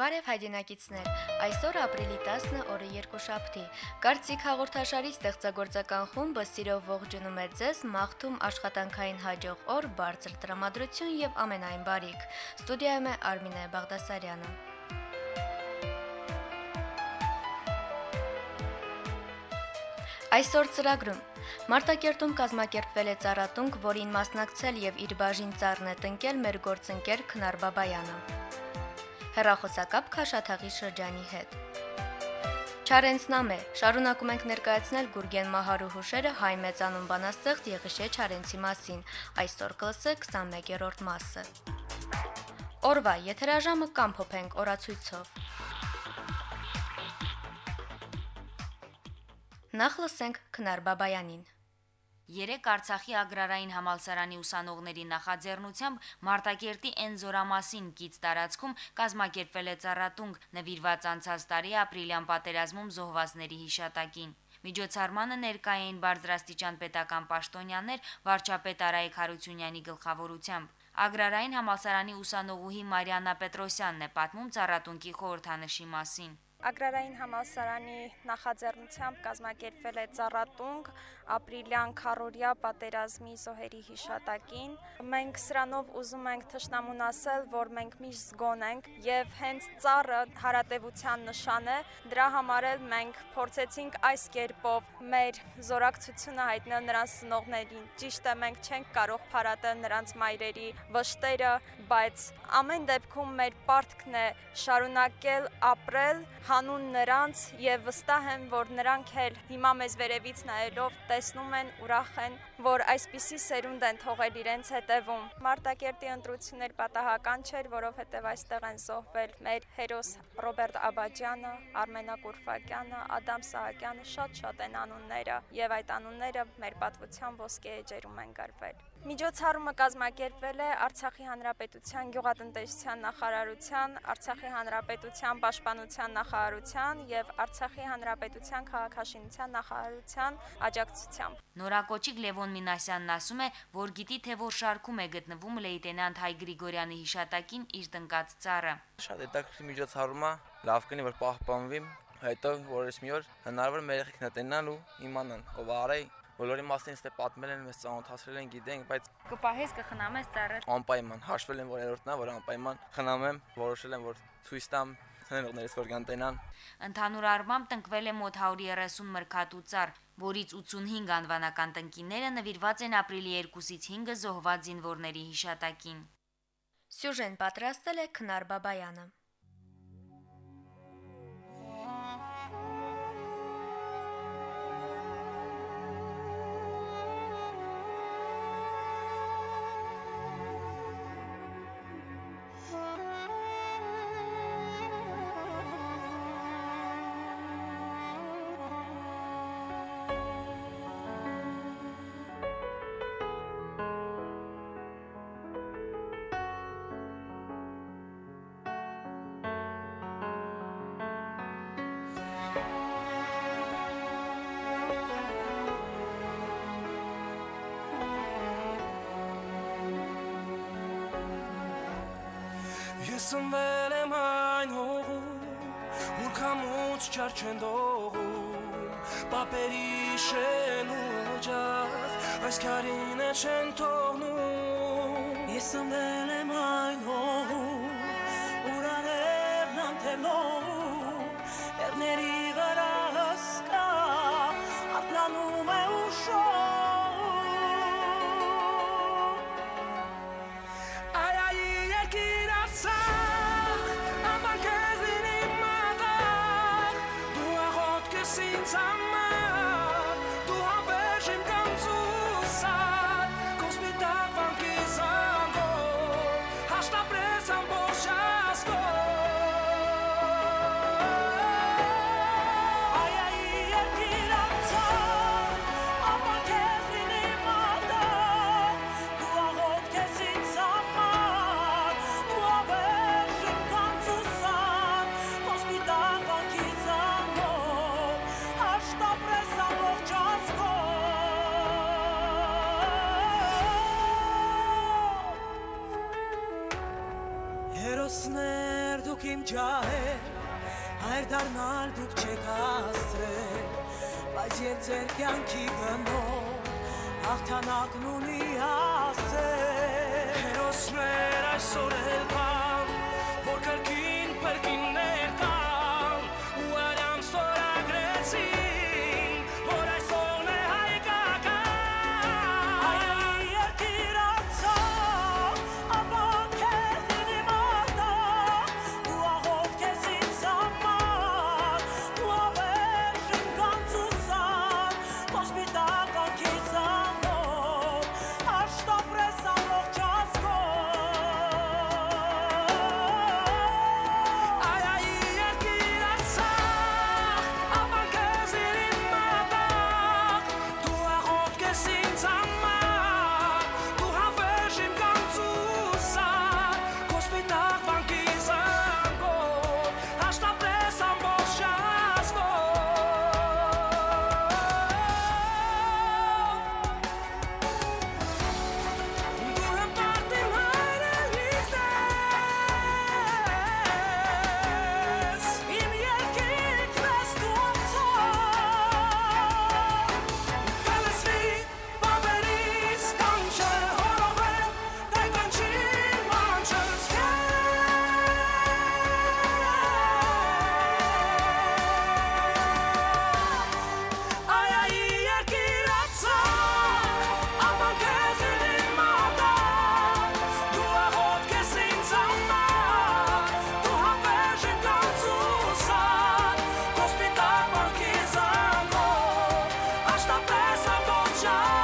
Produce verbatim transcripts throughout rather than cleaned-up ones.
Բարև հայրենակիցներ, այսօր ապրիլի տասնը օրը երկուշաբթի, Կարծիք հաղորդաշարի ստեղծագործական խումբը սիրով ողջունում է ձեզ, մաղթում աշխատանքային հաջող օր, բարձր տրամադրություն և ամենայն բարիք, ստուդիայում է Արմինե Բաղդասարյանը։ Այսօր ծրագրում Մարտակերտում կազմակերպվել է ծառատունկ, որին մասնակցել և իր բաժին ծառն է տնկել մեր գործընկեր Քնար Բաբայանը։ Հեռախոսակապ Քաշաթաղի շրջանի հետ։ Չարենցնամե, շարունակում ենք ներկայացնել Գուրգեն Մահարու հուշերը հայ մեծանուն բանաստեղծ Եղիշե Չարենցի մասին, այսօր կլսեք քսանմեկերորդ մասը։ Օրվա եթերաժամը կամփոփենք օրացույցով։ Նախ լսենք Քնար Բաբայանին։ Երեկ Արցախի ագրարային համալսարանի ուսանողների նախաձեռնությամբ Մարտակերտի Էնզորամասին կից տարածքում կազմակերպվել է ծառատունկ, նվիրված անցած տարի ապրիլյան պատերազմում զոհվածների հիշատակին։ Միջոցառմանը ներկայ էին բարձրաստիճան պետական պաշտոնյաներ վարչապետ Արայիկ Հարությունյանի գլխավորությամբ։ Ագրարային համալսարանի ուսանողուհի Մարիաննա Պետրոսյանն է պատմում ծառատունկի խորհրդանշի մասին։ Ագրարային համալսարանի նախաձեռնությամբ կազմակերպվել է ծառատունկ ապրիլյան քառօրյա պատերազմի զոհերի հիշատակին։ Մենք սրանով ուզում ենք թշնամուն ասել, որ մենք միշտ զգոն ենք եւ հենց ծառը հարատեվության նշան է։ Դրա համար էլ մենք փորձեցինք այս կերպով մեր զորակցությունը հայտնել նրանց ծնողներին։ Ճիշտ է, մենք չենք կարող փարատել նրանց մայրերի վշտերը, բայց ամեն դեպքում մեր պարտքն է շարունակել ապրել հանուն նրանց եւ վստահ եմ, որ նրանք էլ հիմա մեզ վերևից նայելով տեսնում են, ուրախ են, որ այսպիսի սերունդ են թողել իրենց հետևում։ Մարտակերտի ընտրություններ պատահական չէր, որովհետեւ այստեղ են զոհվել մեր հերոս Ռոբերտ Աբաջյանը, Արմենա Կուրֆակյանը, Ադամ Սահակյանը, շատ-շատ են անունները եւ այդ անունները մեր պատվության ոսկե էջերում են գրվել։ Միջոցառումը կազմակերպվել է Արցախի Հանրապետության գյուղատնտեսության նախարարության, Արցախի Հանրապետության պաշտպանության նախարարության եւ Արցախի Հանրապետության քաղաքաշինության նախարարության աջակցությամբ։ Նորակոչիկ Լևոն Մինասյանն ասում է, որ գիտի թե որ շարքում է գտնվում լեյտենանտ Հայ Գրիգորյանի հիշատակին իր տնկած ծառը։ Շատ հետաքրքիր միջոցառում է, լավ կնի որ պահպանվի, հետո որից մի օր հնարավոր մեր երեխեքն տենան ու իմանան ով արի բոլորի մասին ստե պատմել են, մեզ ծանոթացրել են, գիտենք, բայց կպահես կխնամես ծառը։ Անպայման հաշվել եմ, որ երրորդն է, որ անպայման խնամեմ, որոշել եմ, որ ցույց տամ ծնողներիս որ կանտենան։ Ընդհանուր առմամբ տնկվել է մոտ հարյուր երեսուն մրգատու ծառ, որից ութսունհինգ անվանական տնկիները նվիրված են ապրիլի երկուսից հինգը զոհված զինվորների հիշատակին։ Սյուժեն պատրաստել է Քնար Բաբայանը։ Ես ընվել եմ այն հողում, որ քամուց չար չեն դողում, պապերի շեն ուջախ, այս քարին է չեն թողնում։ Ես ընվել եմ այն հողում, որ արևն անթելով, լեռների վրա հսկա, արտլանում է ուշով։ Hasta Հերոսներ դուք իմ ջահեր, հայր դառնալ դուք չեք հաստրել, բայց երբ ձեր կյանքի գնով հաղթանակն ունի հասել։ Հերոսներ այսօր էլ կան, որ կրկին փրկիններ կան, ու արամ ստորագրեցին, որ այսօրն է հայկական։ Հայերի երկիր Արցախ, ապա քեզ լինի մատաղ, դու աղոտ քեզ ինձ համար, դու ավերժ իմ կանցուսան, քո սպիտակ անքի զանգով, աշտապրես ամբողջ ազգով։ Հայերի երկիր Արցախ, ապա քեզ լինի մատաղ, դու աղոտ քեզ ինձ համար, դու հավերժ իմ կանցուսան, քո սպիտակ վանքի զանգով, աշտապրես ամբողջ ազգով։ Դու հպարտ իմ հայրենիքն ես, իմ երկիրքն ես դու Արցախ, կլսվի բաբերիս կանչը, հորովեն տայկանչի մանչս Այ այ երկիր Արցախ, ապա քեզ լինի մատաղ, դու աղոտ քեզ ինձ համար, դու հավերժ իմ կանցուսան, քո սպիտակ վանքի զանգով, աշտապրես ամբողջ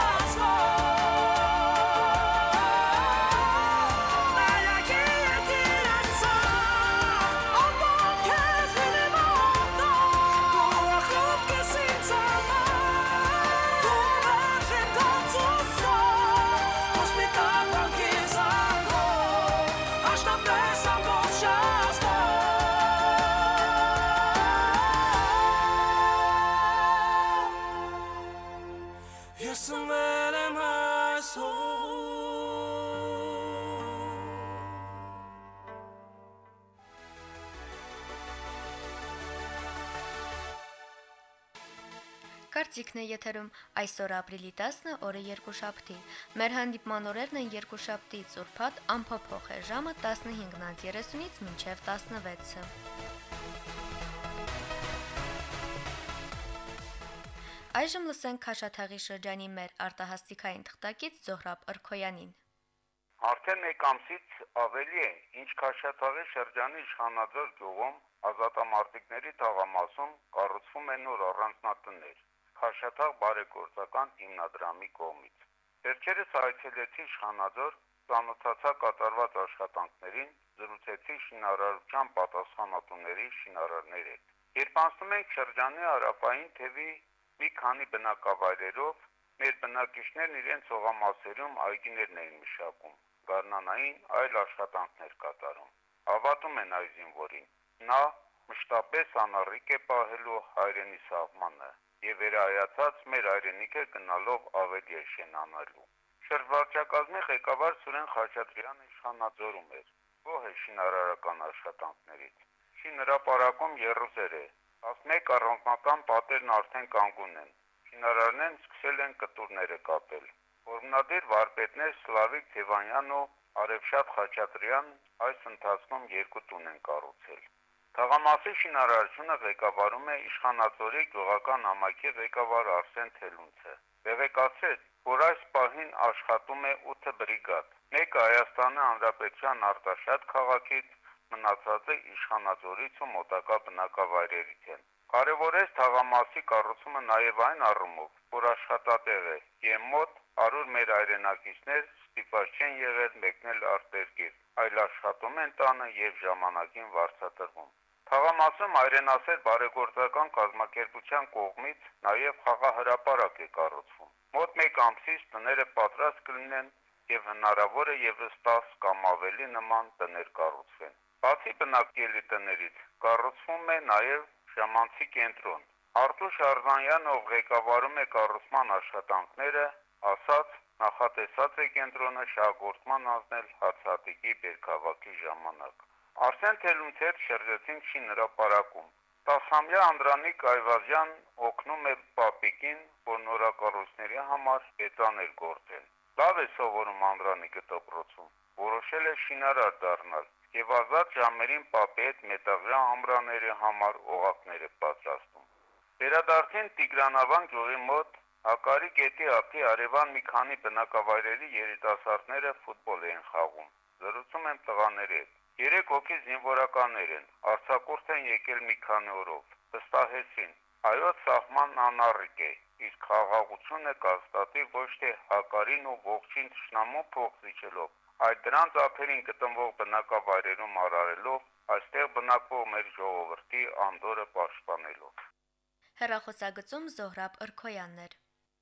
ազգով։ Այ այ երկիր Արցախ, ապա քեզ լինի մատաղ, դու աղոտ քեզ ինձ համար, դու հավերժ իմ կանցուսան, քո սպիտակ վանքի զանգով, աշտապրես ամբողջ ազգով։ Ես ծնվել եմ այս Կարծիքն է եթերում այսօր ապրիլի տասը, օրը երկուշաբթի։ Մեր հանդիպման օրերն են երկուշաբթից ուրբաթ, անփոփոխ է ժամը տասնհինգից երեսունից մինչև տասնվեցը։ Այժմ լսենք Քաշաթաղի շրջանի մեր արտահասթիկային թղթակից Զոհրաբ Ըրքոյանին։ Արդեն մեկ ամսից ավելի է, ինչ Քաշաթաղի շրջանի Իշխանաձոր գյուղում ազատամարտիկների թաղամասում կառուցվում են նոր առանձնատներ Քաշաթաղ բարեգործական հիմնադրամի կողմից։ Վերջերս այցելեցի Իշխանաձոր, ծանոթացա կատարված աշխատանքներին, զրուցեցի շինարարության պատասխանատուների շինարարների հետ։ Երբ անցնում ենք շրջանի հարավային թևի մի քանի բնակավայրերով, մեր բնակիչներն իրենց հողամասերում այգիներն էին մշակում, գարնանային այլ աշխատանքներ կատարում։ Հավատում են այս զինվորին։ Նա մշտապես անառիկ է պահելու հայրենի սահմանը եւ վերահայացած մեր հայրենիքը գնալով ավելի է շենանալու։ Շրջվարչակազմի ղեկավար Սուրեն Խաչատրյանը Իշխանաձորում էր, գոհ է շինարարական աշխատանքներից։ Շինհրապարակում եռուզեր է, տասնմեկ առանձնական պատերն արդեն կանգուն են։ Շինարարներն սկսել են կտուրները կապել։ Որմնադիր վարպետներ Սլավիկ Թևանյանն ու Արևշատ Խաչատրյանն այս ընթացքում երկու տուն են կառուցել։ Թաղամասի շինարարությունը ղեկավարում է Իշխանաձորի գյուղական համայնքի ղեկավար Արսեն Թելունցը։ Տեղեկացրեց, որ այս պահին աշխատում է ութ բրիգադ։ Մեկը Հայաստանի Հանրապետության Արտաշատ քաղաքից, մնացածը Իշխանաձորից ու մոտակա բնակավայրերից են։ Կարևորեց թաղամասի կառուցումը նաև այն առումով, որ աշխատատեղ է եւ մոտ հարյուր մեր հայրենակիցներ ստիպված չեն եղել մեկնել արտերկիր, այլ աշխատում են տանը եւ ժամանակին վարձատրվում։ Թաղամասում հայրենասեր բարեգործական կազմակերպության կողմից նաև խաղահրապարակ է կառուցվում։ Մոտ մեկ ամսից տները պատրաստ կլինեն եւ հնարավոր է եւս տասը կամ ավելի նման տներ կառուցվեն։ Բացի բնակելի տներից կառուցվում է նաև ժամանցի կենտրոն։ Արտուշ Արզանյանը, ով ղեկավարում է կառուցման աշխատանքները, ասաց, նախատեսած է կենտրոնը շահագործման անցնել հացահատիկի բերքավաքի ժամանակ։ Արսեն Թելունցի հետ շրջեցինք շինհրապարակում։ տասամյա Անդրանիկ Այվազյան օգնում է պապիկին, որ նորակառույցների համար էտան էր գործել։ Լավ է սովորում Անդրանիկը դպրոցում, որոշել է շինարար դառնալ եւ ազատ ժամերին պապի հետ մետաղյա ամրաների համար օղակներ է պատրաստում։ Վերադարձին Տիգրանավան գյուղի մոտ Հակարի գետի ափի արևան մի քանի բնակավայրերի երիտասարդները ֆուտբոլ էին խաղում։ Զրուցում եմ տղաների հետ։ Երեք հոգի զինվորականներ են, արձակուրդ են եկել մի քանի օրով, վստահեցին, հայոց սահմանն անառիկ է, իսկ խաղաղությունը կհաստատի ոչ թե Հակարին ու ողջին թշնամու փող զիջելով, այլ դրանց ափերին գտնվող բնակավայրերում արարելով, այստեղ բնակվող մեր ժողովրդի անդորը պաշտպանելով։ Հեռախոսագծում Զոհրաբ Ըրքոյաններ։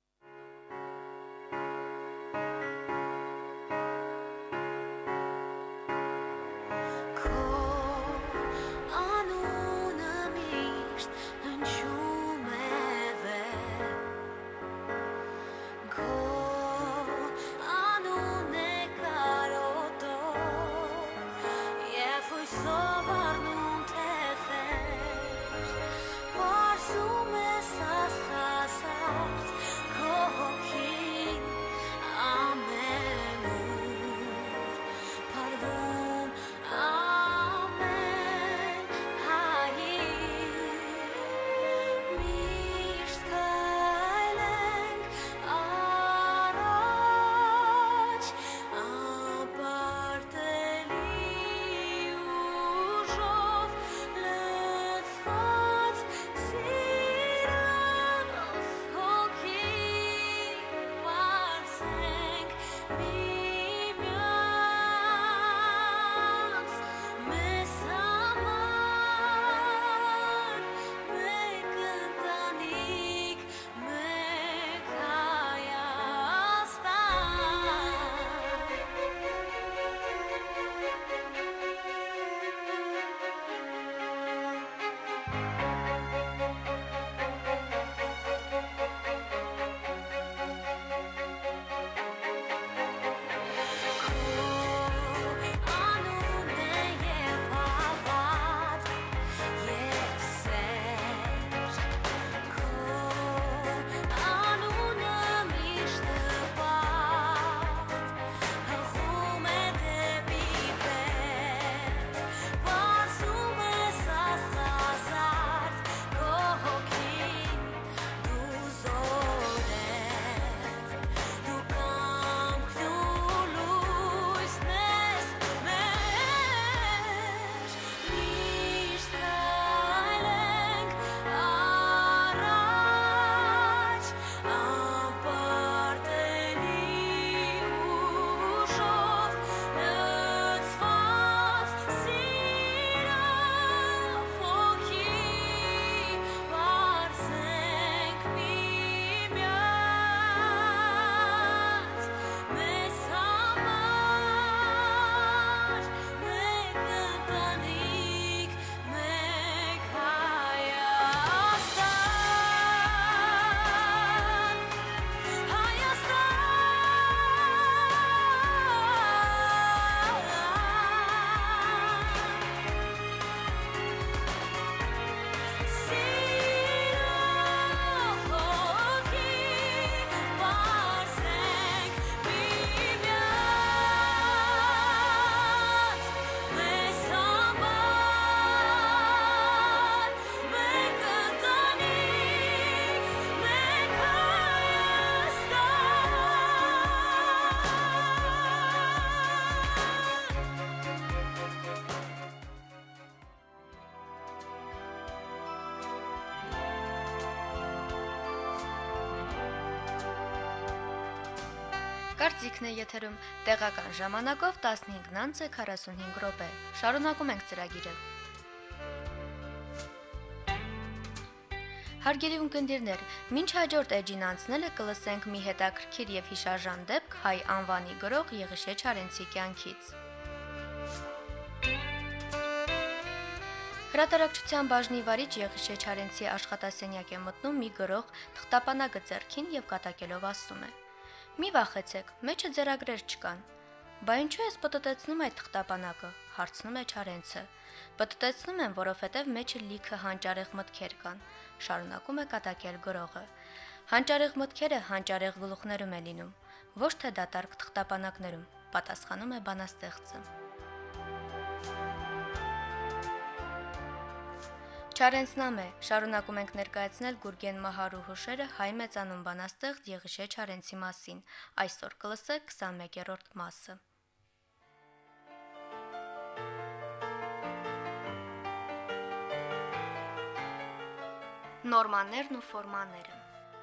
Կարծիքն է եթերում տեղական ժամանակով տասնհինգ քառասունհինգ րոպե։ Շարունակում ենք ծրագիրը։ Հարգելի ունկնդիրներ, մինչ հաջորդ էջին անցնելը կլսենք մի հետաքրքիր եւ հիշարժան դեպք հայ անվանի գրող Եղիշե Չարենցի կյանքից։ Հրատարակչության բաժնի վարիչ Եղիշե Չարենցի աշխատասենյակ է մտնում մի գրող թղթապանակը ձեռքին եւ կատակելով ասում է. «Մի վախեցեք, մեջը ձեռագրեր չկան»։ Բա ինչու ես պտտեցնում այդ թղթապանակը, հարցնում է Չարենցը։ Պտտեցնում եմ, որովհետև մեջը լիքը հանճարեղ մտքեր կան, շարունակում է կատակել գրողը։ Հանճարեղ մտքերը հանճարեղ գլուխներում է լինում, ոչ թե դատարկ թղթապանակներում, պատասխանում է բանաստեղծը։ Չարենցնամ է, շարունակում ենք ներկայացնել Գուրգեն Մահարու հուշերը հայ մեծանուն բանաստեղծ Եղիշե Չարենցի մասին, այսօր կլսեք քսանմեկերորդ մասը։ Նորմաներն ու ֆորմաները։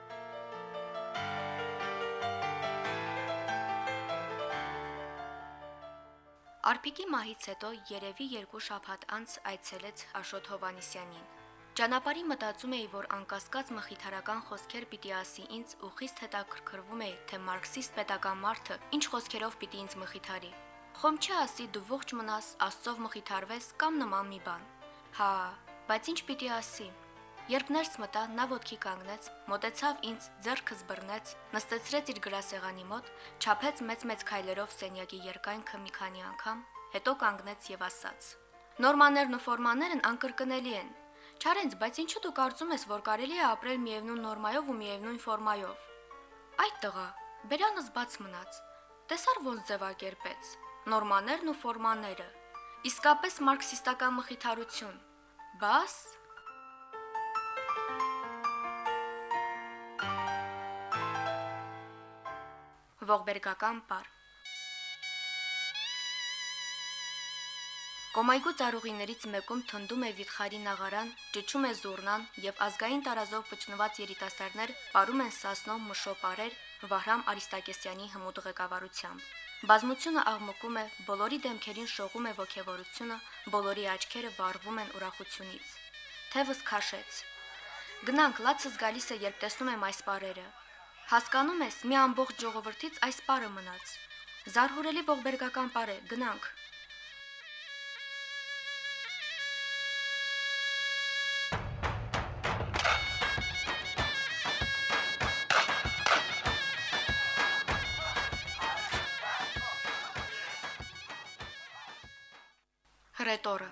Արփիկի մահից հետո երևի երկու շաբաթ անց այցելեց Աշոտ Հովանիսյանին։ Ճանապարհի մտածում էի, որ անկասկած մխիթարական խոսքեր պիտի ասի ինձ ու խիստ հետաքրքրվում էի, թե մարքսիստ պետական մարդը ինչ խոսքերով պիտի ինձ մխիթարի։ Խոմ չի ասի դու ողջ մնաս, Աստծով մխիթարվես կամ նման մի բան։ Հա, բայց ինչ պիտի ասի։ Երբ ներս մտա, նա ոտքի կանգնեց, մոտեցավ ինձ, ձեռքս բռնեց, նստեցրեց իր գրասեղանի մոտ, չափեց մեծ-մեծ քայլերով սենյակի երկայնքը մի քանի անգամ, հետո կանգնեց եւ ասաց. Նորմաներն ու ֆորմաներն անկրկնելի են։ Չարենց, բայց ինչու դու կարծում ես, որ կարելի է ապրել միևնույն նորմայով ու միևնույն ֆորմայով։ Այդ տղա, բերանս բաց մնաց։ Տեսար ոնց ձևակերպեց։ Նորմաներն ու ֆորմաները։ Իսկապես մարքսիստական մխիթարություն։ Բաս ողբերգական պար։ Կոմայգու ծառուղիներից մեկում թնդում է վիթխարի նաղարան, ճչում է զուռնան եւ ազգային տարազով պճնված երիտասարդներ պարում են Սասնով մշոպարեր Վահրամ Արիստակեսյանի հմուտ ղեկավարությամբ։ Բազմությունը աղմկում է, բոլորի դեմքերին շողում է ոգևորությունը, բոլորի աչքերը վառվում են ուրախությունից։ Թևս քաշեց։ Գնանք, լացս գալիս է, երբ տեսնում եմ այս պարերը։ Հասկանում ես, մի ամբողջ ժողովրդից այս պարը մնաց։ Զարհուրելի ողբերգական պար է, գնանք։ Հրետորը։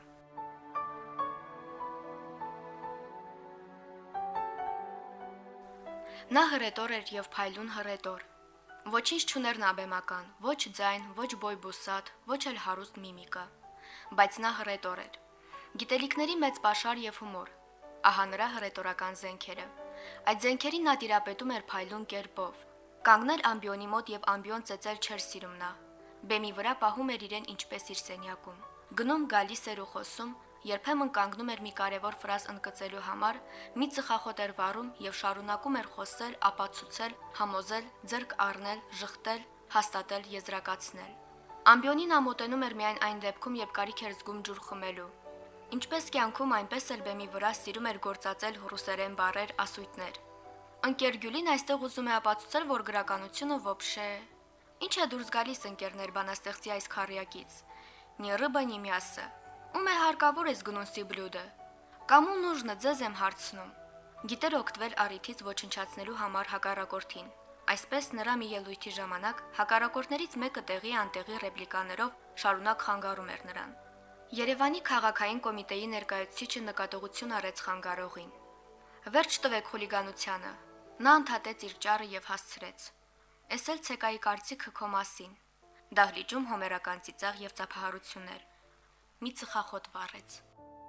Նա հրետոր էր եւ փայլուն հրետոր։ Ոչինչ չուներ նաբեմական, ոչ ձայն, ոչ բոյբուսատ, ոչ էլ հարուստ միմիկա, բայց նա հրետոր էր։ Գիտելիքների մեծ պաշար եւ հումոր։ Ահա նրա հրետորական զենքերը։ Այդ զենքերին նա տիրապետում էր փայլուն կերպով։ Կանգնել ամբիոնի մոտ եւ ամբիոն ծեծել չէր սիրում նա։ Բեմի վրա պահում էր իրեն ինչպես իր սենյակում։ Գնում գալիս էր ու խոսում, երբեմն կանգնում էր մի կարևոր ֆրազ ընդգծելու համար, մի ծխախոտ էր վառում եւ շարունակում էր խոսել, ապացուցել, համոզել, ձեռք առնել, ժխտել, հաստատել, եզրակացնել։ Ամբիոնին նա մոտենում էր միայն այն դեպքում, երբ կարիք էր զգում ջուր խմելու։ Ինչպես կյանքում, այնպես էլ բեմի վրա սիրում էր գործածել ռուսերեն բառեր, ասույթներ։ Ընկեր Գյուլին այստեղ ուզում է ապացուցել, որ գրականությունը ոբշե։ Ինչ է դուրս գալիս ընկերներ բանաստեղծի այս քարյակից։ Ни рыба, ни мясо։ Ում է հարկավոր ես գնում սիբլյուդը։ Կամու нужно ձեզ եմ հարցնում։ Գիտեր օգտվել առիթից ոչնչացնելու համար հակառակորդին։ Այսպես նրա մի ելույթի ժամանակ հակառակորդներից մեկը տեղի անտեղի ռեպլիկաներով շարունակ խանգարում էր նրան։ Երևանի քաղաքային կոմիտեի ներկայացուցիչը նկատողություն արեց խանգարողին։ Վերջ տվեք խուլիգանությանը։ Նա ընդհատեց իր ճառը եւ հասցրեց. Էս էլ ցեկայի կարծիքը քո մասին։ Դահլիճում հոմերական ծիծաղ եւ ծափահարություններ։ Մի ծխախոտ վառեց։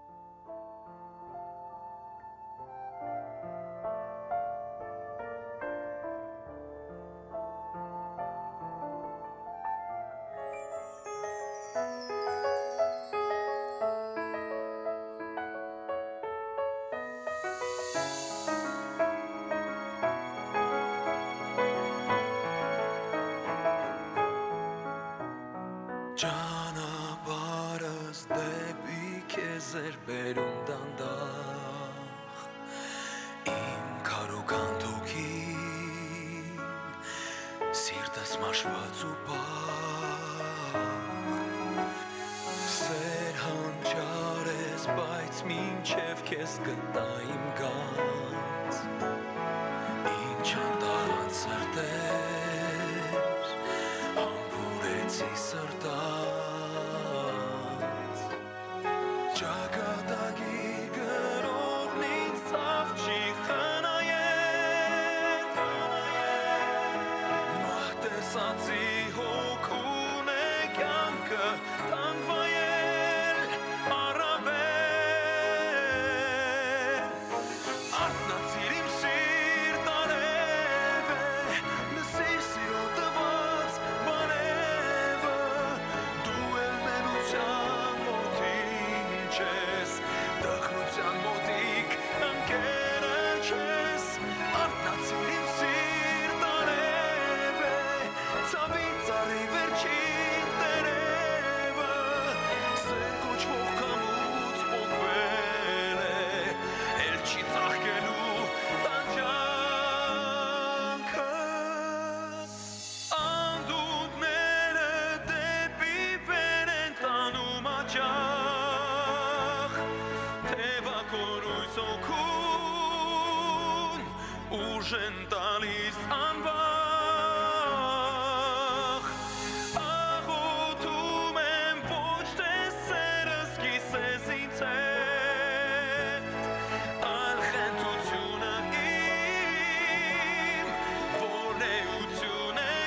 Ճանապարհս դեպի քեզ էր բերում դանդաղ Իմ քարոքան թոքին Սիրտս մաշված ու պաղ Սեր հանճար ես, բայց մինչև քեզ գտա իմ գանձ Ինչ անտարան սրտեր Համբուրեն Լացի սրտած Ճակատագի գրողն ինձ ծավ չի խնայել Մահտեսացի հոգուն է կյանքը տանգվայել առավել Արտնացիր իմ սիրտ արև է Լսիր սիրո տված բարևը Դու էլ մենության մոտին չես Տխրության մոտիկ ընկերը չես Արտնացիր իմ սիրտ արև է Ցավի ծառի վերջին տերևը Սեր կոչվող կամուց պոկվել է Էլ չի ծաղկելու տանջանքը Անդունդները դեպի վեր են տանում աջախ Թևակորույս օգուն ուժ են տալիս անվախ Աղոթում եմ ոչ թե սերս կիսես ինձ հետ Այլ խենթությունը իմ, որնեություն է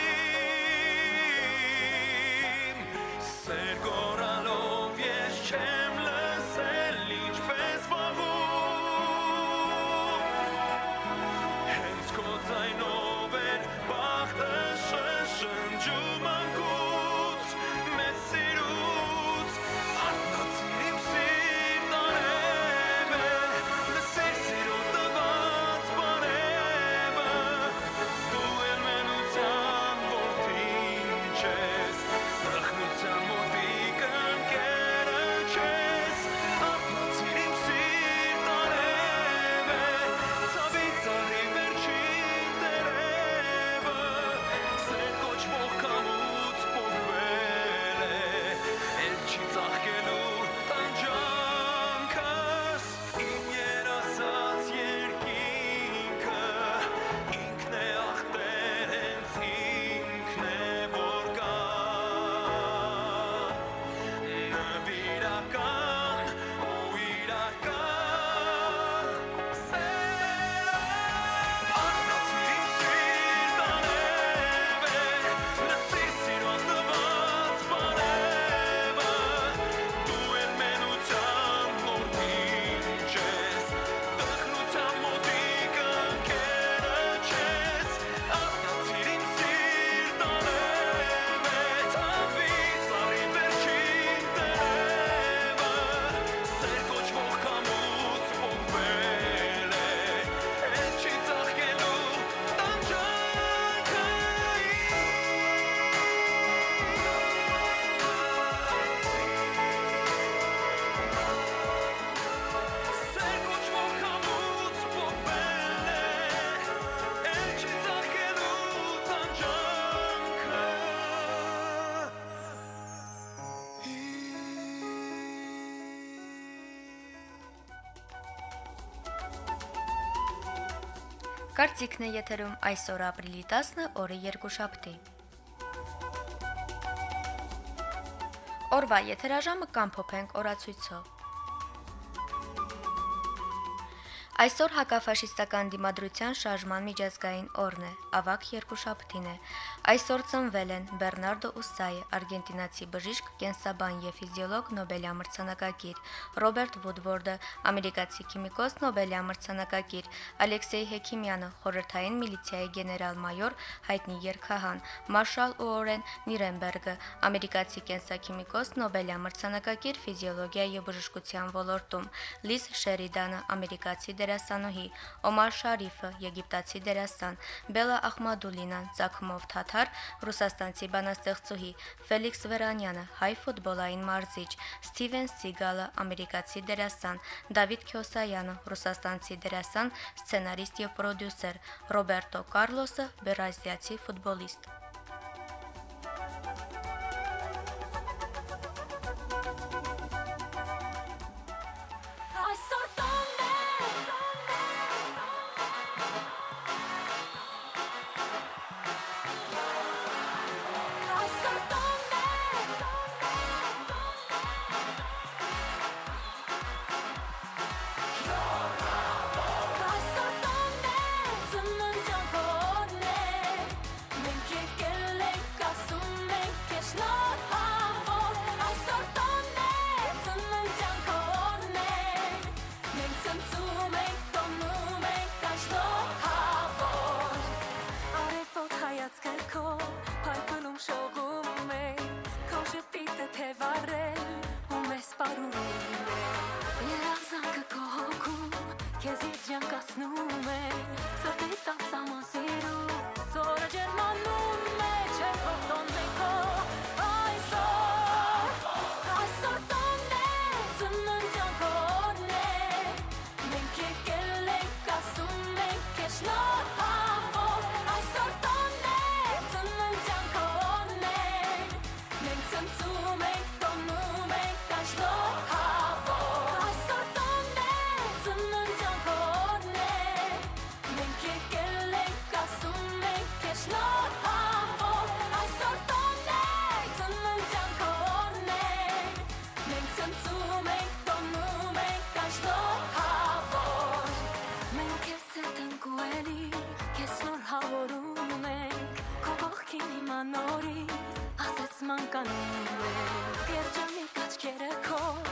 իմ Սեր գորալով ես չեմ լսել ինչպես վաղուց Հենց քո ձայնով էր բախտը շշնջում անկուց Մեծ սիրուց արտնացիր իմ սիրտ արև է Լսիր սիրո տված բարևը Դու էլ մենության որդին չես Տխրության մոտիկ ընկերը չես Արտնացիր իմ սիրտ արև է Ցավի ծառի վերջին տերևը Սեր կոչվող կամուց պոկվել է Էլ չի ծաղկելու տանջանքս Իմ երազած երկինքը Ինքն է ախտեր հենց ինքն է որ կա Նվիրական ու իրական Սերը Արտնացիր իմ սիրտ արև է Լսիր սիրո տված բարևը Դու էլ մենության որդին չես Տխրության մոտիկ ընկերը չես Արտնացիր իմ սիրտ արև է Ցավի ծառի վերջին տերևը Սեր կոչվող կամուց պոկվել է Էլ չի ծաղկելու տանջանքը Սեր կոչվող կամուց պոկվել է Էլ չի ծաղկելու տանջանքը Կարծիքն է եթերում այսօր ապրիլի տասը օրը երկուշաբթի։ Օրվա եթերաժամը կամփոփենք օրացույցով։ Այսօր հակաֆաշիստական դիմադրության շարժման միջազգային օրն է, ավագ երկուշաբթին է։ Այսօր ծնվել են Բեռնարդո Ուսսայե, արգենտինացի բժիշկ, կենսաբան եւ ֆիզիոլոգ, Նոբելյա մրցանակակիր, Ռոբերտ Վուդվորդը, ամերիկացի քիմիկոս, Նոբելյա մրցանակակիր, Ալեքսեյ Հեքիմյանը, խորհրդային միլիցիայի գեներալ-մայոր, հայտնի երգահան, Մարշալ Ուորեն Նիրենբերգը, ամերիկացի կենսաքիմիկոս, Նոբելյա մրցանակակիր ֆիզիոլոգիա եւ բժշկության ոլորտում, Լիզ Շերիդանը, ամերիկացի դերասանուհի, Օմար Շարիֆը, եգիպտացի դերասան, Բելա Ախմադուլինան, ծագումով թաթար, ռուսաստանցի բանաստեղծուհի, Ֆելիքս Վերանյանը, հայ ֆուտբոլային մարզիչ, Սթիվեն Սիգալը, ամերիկացի դերասան, Դավիթ Քյոսայանը, ռուսաստանցի դերասան, սցենարիստ եւ պրոդյուսեր, Ռոբերտո Կարլոսը, բրազիլացի ֆուտբոլիստ։ Այսօր տոն է քեզ իջան կասնում է սրտի տասամասիրու ծորը ջերմանում է չէ փոխտոն մեքո այսօր այսօր տոն է ծննդյան քորն է մենք եկել ենք ասում ենք քեզ շնորհավոր այսօր տոն է ծննդյան քորն է մենք ցնցում ենք տոնում ենք այս շնորհավոր այսօր տոն է ծննդյան քորն է մենք եկել ենք ասում ենք քեզ շնորհավոր այսօր տոն է ծննդյան քորն է մենք ցնցում ենք տոնում ենք այս շնորհավոր մենք քեզ հետ ենք ու էլի քեզ շնորհավորում ենք քո կողքին հիմա նորից ասես մանկանում ենք երջանիկ աչքերը քո